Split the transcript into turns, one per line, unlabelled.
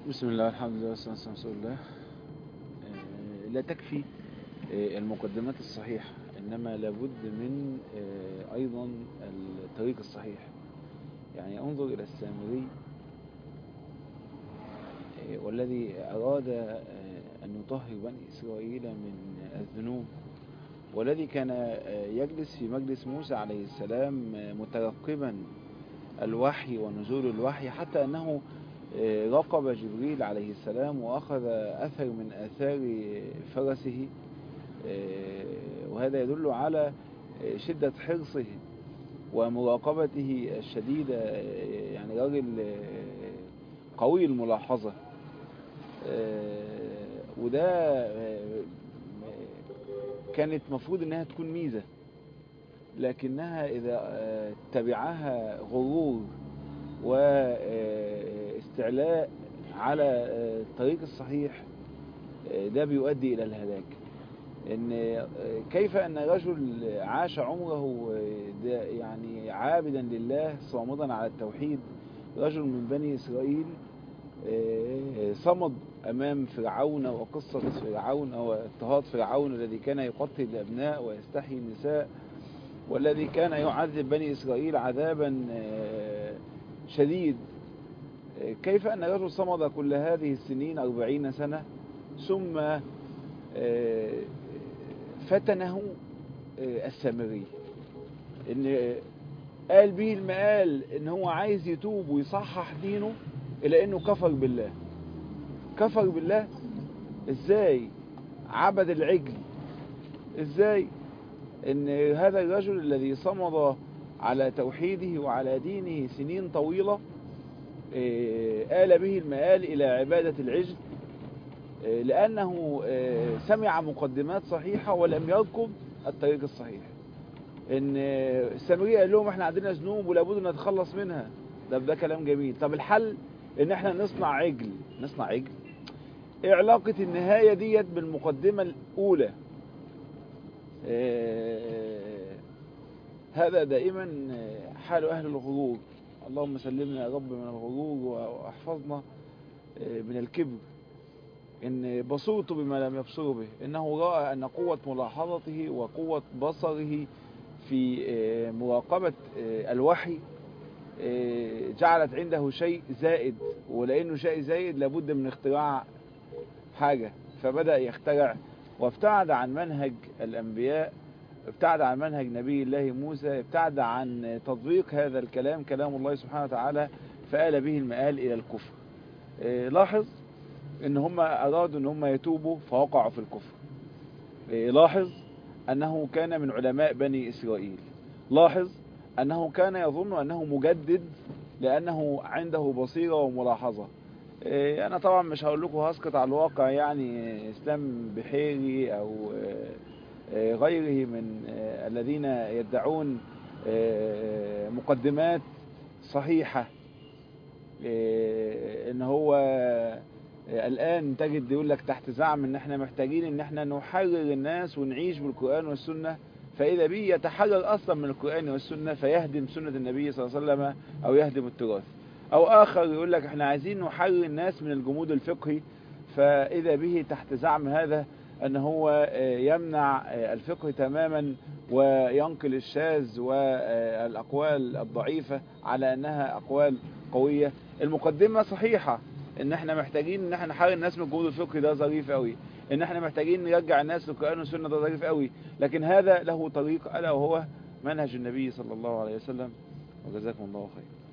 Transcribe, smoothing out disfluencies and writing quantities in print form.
بسم الله الحمد لله والصلاة والسلام على رسول الله. لا تكفي المقدمات الصحيحة، إنما لابد من أيضا الطريق الصحيح. يعني انظر إلى السامري والذي أراد أن يطهر بني إسرائيل من الذنوب، والذي كان يجلس في مجلس موسى عليه السلام مترقبا الوحي ونزول الوحي، حتى أنه راقب جبريل عليه السلام وأخذ أثر من آثار فرسه، وهذا يدل على شدة حرصه ومراقبته الشديدة. يعني راجل قوي الملاحظة، وده كانت مفروض انها تكون ميزة، لكنها اذا تبعها غرور واستعلاء على الطريق الصحيح ده بيؤدي الى الهلاك. ان كيف ان رجل عاش عمره يعني عابدا لله صامدا على التوحيد، رجل من بني اسرائيل صمد امام فرعون وقصة فرعون واضطهاد فرعون الذي كان يقتل الابناء ويستحيي النساء، والذي كان يعذب بني اسرائيل عذابا شديد. كيف ان رجل صمد كل هذه السنين 40 سنة ثم فتنه السامري، ان قال به المقال ان هو عايز يتوب ويصحح دينه، الى انه كفر بالله. كفر بالله ازاي؟ عبد العجل ازاي؟ ان هذا الرجل الذي صمد على توحيده وعلى دينه سنين طويلة آل به المآل الى عبادة العجل، لانه سمع مقدمات صحيحة ولم يركب الطريق الصحيح. ان السامري قال لهم احنا عندنا ذنوب ولابد ان نتخلص منها. ده كلام جميل. طب الحل ان احنا نصنع عجل. نصنع عجل؟ ايه علاقة النهاية ديت بالمقدمة الاولى؟ هذا دائما حال اهل الغرور. اللهم سلمنا يا رب من الغرور واحفظنا من الكبر. ان بصرت بما لم يبصروا به، انه رأى ان قوة ملاحظته وقوة بصره في مراقبة الوحي جعلت عنده شيء زائد، ولأنه شيء زائد لابد من اختراع حاجة، فبدأ يخترع وابتعد عن منهج الأنبياء، ابتعد عن منهج نبي الله موسى، ابتعد عن تطبيق هذا الكلام كلام الله سبحانه وتعالى، فآل به المآل إلى الكفر. لاحظ ان هم ارادوا ان هم يتوبوا فوقعوا في الكفر. لاحظ انه كان من علماء بني اسرائيل. لاحظ انه كان يظن انه مجدد لانه عنده بصيرة وملاحظة. انا طبعا مش هقول لكم هسقط على الواقع يعني اسلام بحيري او غيره من الذين يدعون مقدمات صحيحة، ان هو الآن تجد يقول لك تحت زعم ان احنا محتاجين ان احنا نحرر الناس ونعيش بالقرآن والسنة، فإذا به يتحرر أصلا من القرآن والسنة فيهدم سنة النبي صلى الله عليه وسلم أو يهدم التراث. أو آخر يقول لك احنا عايزين نحرر الناس من الجمود الفقهي، فإذا به تحت زعم هذا أن هو يمنع الفقه تماما وينقل الشاذ والأقوال الضعيفة على أنها أقوال قوية. المقدمة صحيحة، ان احنا محتاجين ان احنا نحرر الناس من الجمود الفقهي، ده ظريف قوي. ان احنا محتاجين نرجع الناس للقرآن والسنة، ده ظريف قوي. لكن هذا له طريق الا وهو منهج النبي صلى الله عليه وسلم. وجزاكم الله خير.